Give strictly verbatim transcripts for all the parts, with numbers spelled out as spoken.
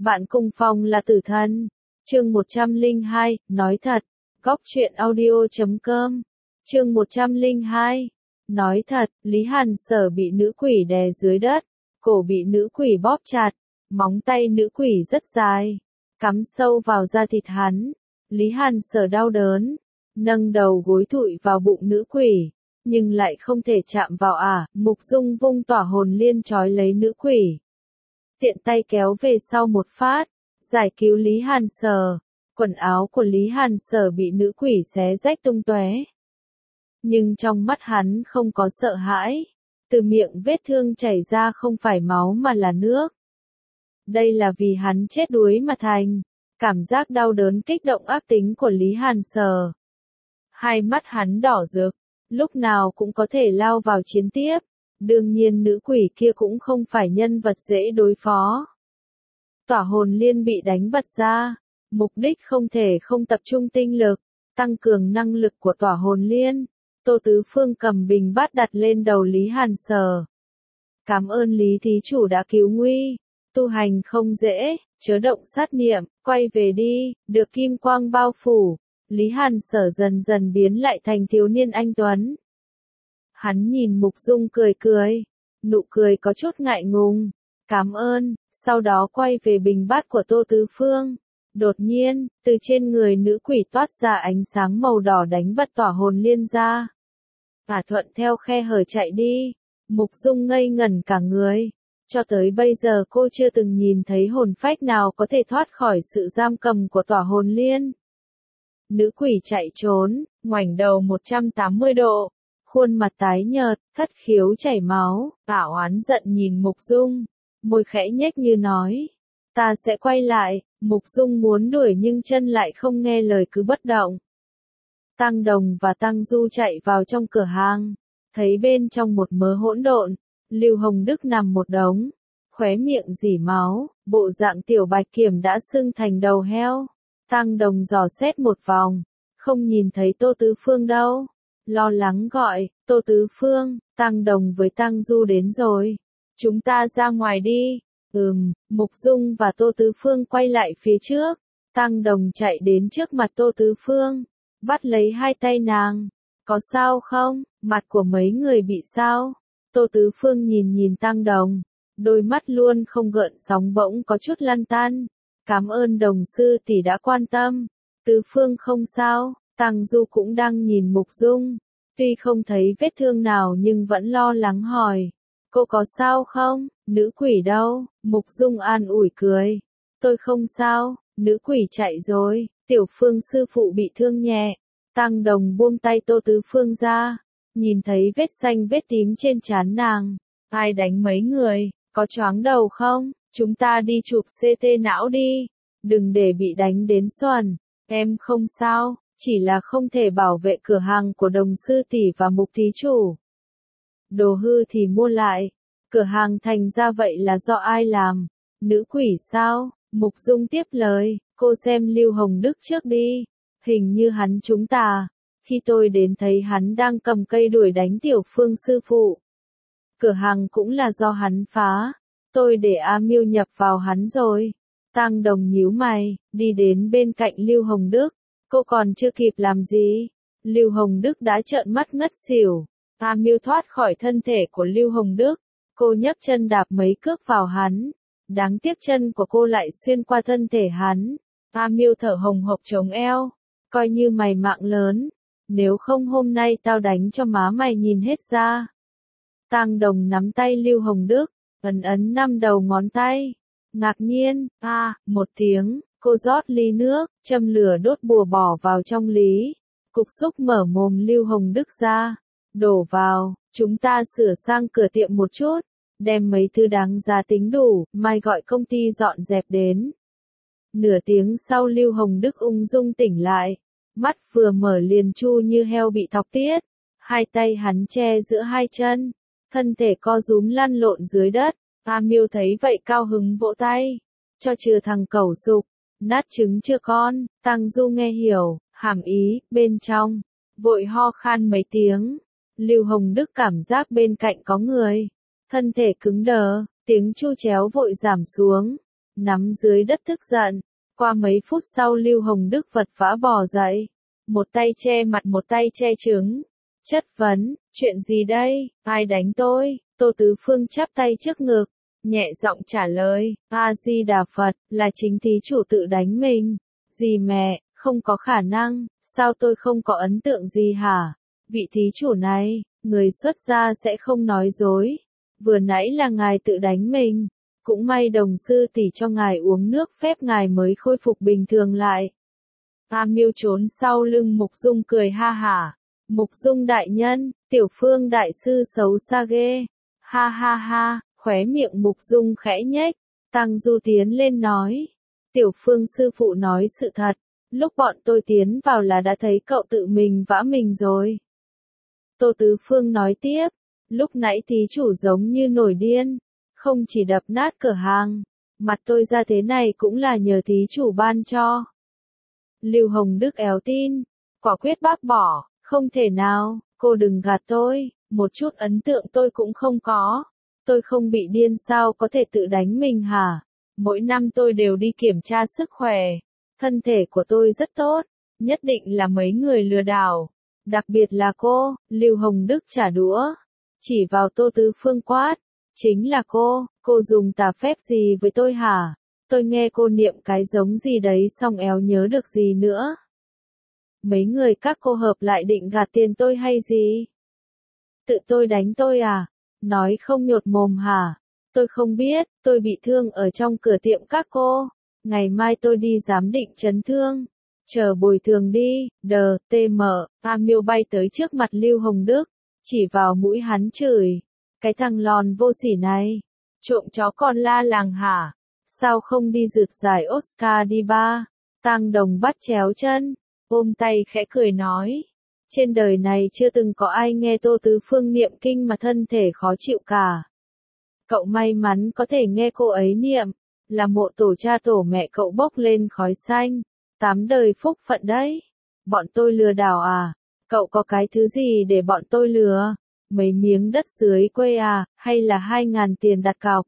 Bạn cùng phòng là tử thần. Chương một trăm lẻ hai, nói thật. Góc truyện audio chấm com. Chương một trăm lẻ hai. Nói thật, Lý Hàn Sở bị nữ quỷ đè dưới đất, cổ bị nữ quỷ bóp chặt, móng tay nữ quỷ rất dài, cắm sâu vào da thịt hắn. Lý Hàn Sở đau đớn, nâng đầu gối thụi vào bụng nữ quỷ, nhưng lại không thể chạm vào ả. Mục Dung vung tỏa hồn liên trói lấy nữ quỷ, tiện tay kéo về sau một phát, giải cứu Lý Hàn Sở. Quần áo của Lý Hàn Sở bị nữ quỷ xé rách tung tóe. Nhưng trong mắt hắn không có sợ hãi, từ miệng vết thương chảy ra không phải máu mà là nước. Đây là vì hắn chết đuối mà thành. Cảm giác đau đớn kích động ác tính của Lý Hàn Sở. Hai mắt hắn đỏ rực, lúc nào cũng có thể lao vào chiến tiếp. Đương nhiên nữ quỷ kia cũng không phải nhân vật dễ đối phó. Tỏa hồn liên bị đánh bật ra, mục đích không thể không tập trung tinh lực, tăng cường năng lực của tỏa hồn liên. Tô Tứ Phương cầm bình bát đặt lên đầu Lý Hàn Sở. Cảm ơn Lý thí chủ đã cứu nguy, tu hành không dễ, chớ động sát niệm, quay về đi. Được kim quang bao phủ, Lý Hàn Sở dần dần biến lại thành thiếu niên anh tuấn. Hắn nhìn Mục Dung cười cười, nụ cười có chút ngại ngùng, cảm ơn, sau đó quay về bình bát của Tô Tứ Phương. Đột nhiên, từ trên người nữ quỷ toát ra ánh sáng màu đỏ đánh bật tỏa hồn liên ra. Ả thuận theo khe hở chạy đi, Mục Dung ngây ngẩn cả người. Cho tới bây giờ cô chưa từng nhìn thấy hồn phách nào có thể thoát khỏi sự giam cầm của tỏa hồn liên. Nữ quỷ chạy trốn, ngoảnh đầu một trăm tám mươi độ, khuôn mặt tái nhợt, thất khiếu chảy máu. Ả oán giận nhìn Mục Dung, môi khẽ nhếch như nói, ta sẽ quay lại. Mục Dung muốn đuổi nhưng chân lại không nghe lời cứ bất động. Tăng Đồng và Tăng Du chạy vào trong cửa hàng, thấy bên trong một mớ hỗn độn, Lưu Hồng Đức nằm một đống, khóe miệng rỉ máu, bộ dạng tiểu bạch kiểm đã sưng thành đầu heo. Tăng Đồng dò xét một vòng, không nhìn thấy Tô Tứ Phương đâu, lo lắng gọi, Tô Tứ Phương. Tăng Đồng với Tăng Du đến rồi, chúng ta ra ngoài đi. Ừm, Mục Dung và Tô Tứ Phương quay lại phía trước. Tăng Đồng chạy đến trước mặt Tô Tứ Phương, bắt lấy hai tay nàng. Có sao không? Mặt của mấy người bị sao? Tô Tứ Phương nhìn nhìn Tăng Đồng, đôi mắt luôn không gợn sóng bỗng có chút lăn tăn. Cảm ơn Đồng sư tỷ đã quan tâm. Tứ Phương không sao. Tăng Du cũng đang nhìn Mục Dung, tuy không thấy vết thương nào nhưng vẫn lo lắng hỏi, cô có sao không? Nữ quỷ đâu? Mục Dung an ủi cười, tôi không sao, nữ quỷ chạy rồi, Tiểu Phương sư phụ bị thương nhẹ. Tăng Đồng buông tay Tô Tứ Phương ra, nhìn thấy vết xanh vết tím trên trán nàng. Ai đánh mấy người, có choáng đầu không? Chúng ta đi chụp xê tê não đi, đừng để bị đánh đến xoàn. Em không sao, chỉ là không thể bảo vệ cửa hàng của Đồng sư tỷ và Mục thí chủ. Đồ hư thì mua lại, cửa hàng thành ra vậy là do ai làm? Nữ quỷ sao? Mục Dung tiếp lời, cô xem Lưu Hồng Đức trước đi, hình như hắn trúng tà. Khi tôi đến thấy hắn đang cầm cây đuổi đánh Tiểu Phương sư phụ. Cửa hàng cũng là do hắn phá, tôi để A Miêu nhập vào hắn rồi. Tăng Đồng nhíu mày, đi đến bên cạnh Lưu Hồng Đức, cô còn chưa kịp làm gì, Lưu Hồng Đức đã trợn mắt ngất xỉu. A Miêu thoát khỏi thân thể của Lưu Hồng Đức, cô nhấc chân đạp mấy cước vào hắn, đáng tiếc chân của cô lại xuyên qua thân thể hắn. A Miêu thở hồng hộc chống eo, coi như mày mạng lớn, nếu không hôm nay tao đánh cho má mày nhìn hết ra. Tăng Đồng nắm tay Lưu Hồng Đức, ấn ấn năm đầu ngón tay, ngạc nhiên, a, à, một tiếng, cô rót ly nước, châm lửa đốt bùa bỏ vào trong lý, cục xúc mở mồm Lưu Hồng Đức ra, đổ vào, chúng ta sửa sang cửa tiệm một chút, đem mấy thứ đáng giá tính đủ, mai gọi công ty dọn dẹp đến. Nửa tiếng sau Lưu Hồng Đức ung dung tỉnh lại, mắt vừa mở liền chu như heo bị thọc tiết, hai tay hắn che giữa hai chân, thân thể co rúm lăn lộn dưới đất. A Miêu thấy vậy cao hứng vỗ tay, cho chừa thằng cẩu sục, nát trứng chưa con. Tăng Du nghe hiểu, hàm ý, bên trong, vội ho khan mấy tiếng. Lưu Hồng Đức cảm giác bên cạnh có người, thân thể cứng đờ, tiếng chu chéo vội giảm xuống. nắm dưới đất tức giận. Qua mấy phút sau Lưu Hồng Đức vật vã bò dậy, một tay che mặt một tay che trứng. Chất vấn, chuyện gì đây, ai đánh tôi? Tô Tứ Phương chắp tay trước ngực, nhẹ giọng trả lời, A-di-đà Phật, là chính thí chủ tự đánh mình. Gì mẹ, không có khả năng, sao tôi không có ấn tượng gì hả? Vị thí chủ này, người xuất gia sẽ không nói dối. Vừa nãy là ngài tự đánh mình. Cũng may đồng sư tỷ cho ngài uống nước phép ngài mới khôi phục bình thường lại. A Miêu trốn sau lưng Mục Dung cười ha hả. Mục Dung đại nhân, Tiểu Phương đại sư xấu xa ghê. Ha ha ha, khóe miệng Mục Dung khẽ nhếch. Tăng Du tiến lên nói. Tiểu Phương sư phụ nói sự thật. Lúc bọn tôi tiến vào là đã thấy cậu tự mình vã mình rồi. Tô Tứ Phương nói tiếp. Lúc nãy thí chủ giống như nổi điên. Không chỉ đập nát cửa hàng. Mặt tôi ra thế này cũng là nhờ thí chủ ban cho. Lưu Hồng Đức éo tin. Quả quyết bác bỏ. Không thể nào, cô đừng gạt tôi. Một chút ấn tượng tôi cũng không có. Tôi không bị điên sao có thể tự đánh mình hả? Mỗi năm tôi đều đi kiểm tra sức khỏe. Thân thể của tôi rất tốt. Nhất định là mấy người lừa đảo. Đặc biệt là cô, Lưu Hồng Đức trả đũa. Chỉ vào Tô Tứ Phương quát. Chính là cô, cô dùng tà phép gì với tôi hả? Tôi nghe cô niệm cái giống gì đấy xong éo nhớ được gì nữa. Mấy người các cô hợp lại định gạt tiền tôi hay gì? Tự tôi đánh tôi à? Nói không nhột mồm hả? Tôi không biết, tôi bị thương ở trong cửa tiệm các cô. Ngày mai tôi đi giám định chấn thương. Chờ bồi thường đi, đờ, tê mờ, A Miêu bay tới trước mặt Lưu Hồng Đức. Chỉ vào mũi hắn chửi. Cái thằng lòn vô sỉ này. Trộm chó con la làng hả? Sao không đi rượt giải Oscar đi ba? Tang Đồng bắt chéo chân. Ôm tay khẽ cười nói. Trên đời này chưa từng có ai nghe Tô Tứ Phương niệm kinh mà thân thể khó chịu cả. Cậu may mắn có thể nghe cô ấy niệm. Là mộ tổ cha tổ mẹ cậu bốc lên khói xanh. Tám đời phúc phận đấy. Bọn tôi lừa đảo à? Cậu có cái thứ gì để bọn tôi lừa? Mấy miếng đất dưới quê à, hay là hai ngàn tiền đặt cọc?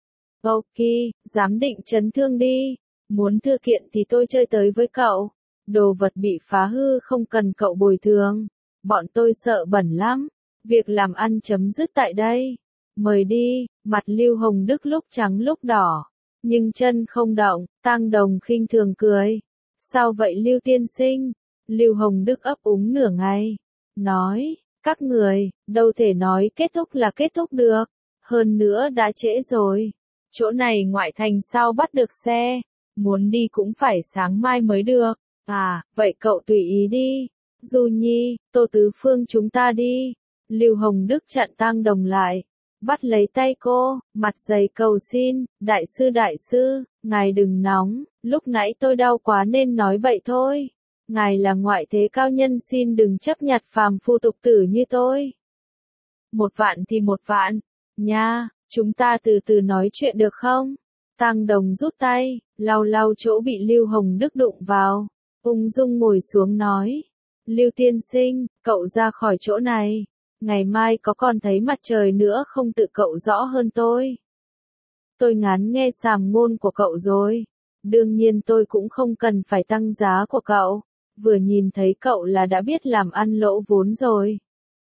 Ok, giám định chấn thương đi. Muốn thư kiện thì tôi chơi tới với cậu. Đồ vật bị phá hư không cần cậu bồi thường. Bọn tôi sợ bẩn lắm. Việc làm ăn chấm dứt tại đây. Mời đi, mặt Lưu Hồng Đức lúc trắng lúc đỏ. Nhưng chân không động, Tang Đồng khinh thường cười. Sao vậy Lưu tiên sinh? Lưu Hồng Đức ấp úng nửa ngày. Nói, các người, đâu thể nói kết thúc là kết thúc được. Hơn nữa đã trễ rồi. Chỗ này ngoại thành sao bắt được xe? Muốn đi cũng phải sáng mai mới được. À, vậy cậu tùy ý đi. Du Nhi, Tô Tứ Phương chúng ta đi. Lưu Hồng Đức chặn Tang Đồng lại. Bắt lấy tay cô, mặt dày cầu xin, đại sư đại sư, ngài đừng nóng, lúc nãy tôi đau quá nên nói vậy thôi. Ngài là ngoại thế cao nhân xin đừng chấp nhặt phàm phu tục tử như tôi. Một vạn thì một vạn, nha, chúng ta từ từ nói chuyện được không? Tang Đồng rút tay, lau lau chỗ bị Lưu Hồng Đức đụng vào, ung dung ngồi xuống nói. Lưu tiên sinh, cậu ra khỏi chỗ này. Ngày mai có còn thấy mặt trời nữa không tự cậu rõ hơn tôi. Tôi ngán nghe sàm ngôn của cậu rồi. Đương nhiên tôi cũng không cần phải tăng giá của cậu. Vừa nhìn thấy cậu là đã biết làm ăn lỗ vốn rồi.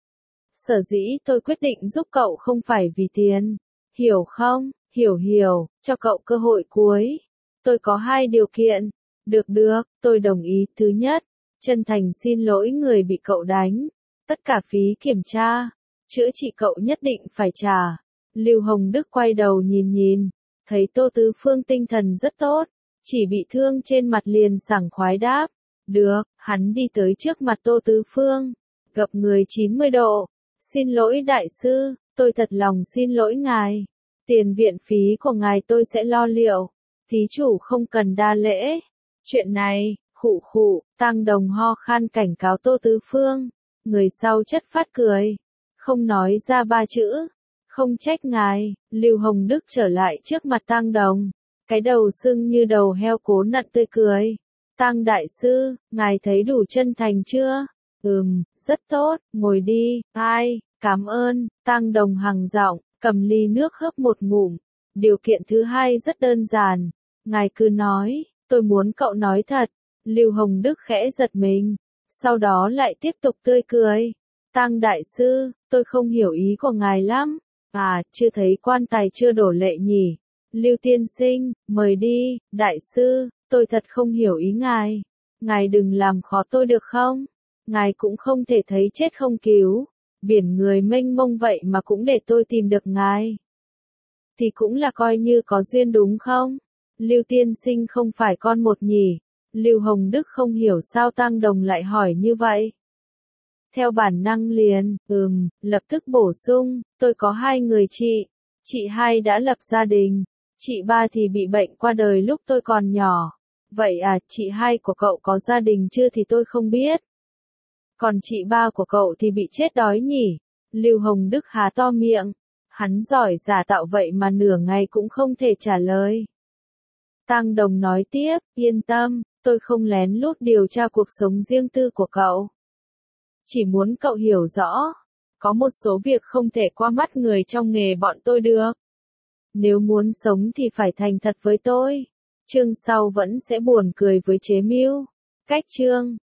Sở dĩ tôi quyết định giúp cậu không phải vì tiền. Hiểu không? Hiểu hiểu, cho cậu cơ hội cuối. Tôi có hai điều kiện. Được được, tôi đồng ý. Thứ nhất, chân thành xin lỗi người bị cậu đánh. Tất cả phí kiểm tra, chữa trị cậu nhất định phải trả. Lưu Hồng Đức quay đầu nhìn nhìn, thấy Tô Tứ Phương tinh thần rất tốt, chỉ bị thương trên mặt liền sảng khoái đáp. Được, hắn đi tới trước mặt Tô Tứ Phương, gập người chín mươi độ. Xin lỗi đại sư, tôi thật lòng xin lỗi ngài. Tiền viện phí của ngài tôi sẽ lo liệu. Thí chủ không cần đa lễ. Chuyện này, khụ khụ, Tang Đồng ho khan cảnh cáo Tô Tứ Phương. Người sau chất phát cười. Không nói ra ba chữ. Không trách ngài. Lưu Hồng Đức trở lại trước mặt Tang Đồng. Cái đầu sưng như đầu heo cố nặn tươi cười. Tang đại sư, ngài thấy đủ chân thành chưa? Ừm, rất tốt, ngồi đi. Ai, cảm ơn. Tang Đồng hằng giọng, cầm ly nước hớp một ngụm. Điều kiện thứ hai rất đơn giản. Ngài cứ nói, tôi muốn cậu nói thật. Lưu Hồng Đức khẽ giật mình, sau đó lại tiếp tục tươi cười. Tăng đại sư, tôi không hiểu ý của ngài lắm. À, chưa thấy quan tài chưa đổ lệ nhỉ. Lưu tiên sinh, mời đi, đại sư, tôi thật không hiểu ý ngài. Ngài đừng làm khó tôi được không? Ngài cũng không thể thấy chết không cứu. Biển người mênh mông vậy mà cũng để tôi tìm được ngài. Thì cũng là coi như có duyên đúng không? Lưu tiên sinh không phải con một nhỉ? Lưu Hồng Đức không hiểu sao Tăng Đồng lại hỏi như vậy. Theo bản năng liền, ừm, lập tức bổ sung, tôi có hai người chị. Chị hai đã lập gia đình. Chị ba thì bị bệnh qua đời lúc tôi còn nhỏ. Vậy à, chị hai của cậu có gia đình chưa thì tôi không biết. Còn chị ba của cậu thì bị chết đói nhỉ? Lưu Hồng Đức há to miệng. Hắn giỏi giả tạo vậy mà nửa ngày cũng không thể trả lời. Tăng Đồng nói tiếp, yên tâm, tôi không lén lút điều tra cuộc sống riêng tư của cậu. Chỉ muốn cậu hiểu rõ, có một số việc không thể qua mắt người trong nghề bọn tôi được. Nếu muốn sống thì phải thành thật với tôi. Chương sau vẫn sẽ buồn cười với chế mưu. Cách chương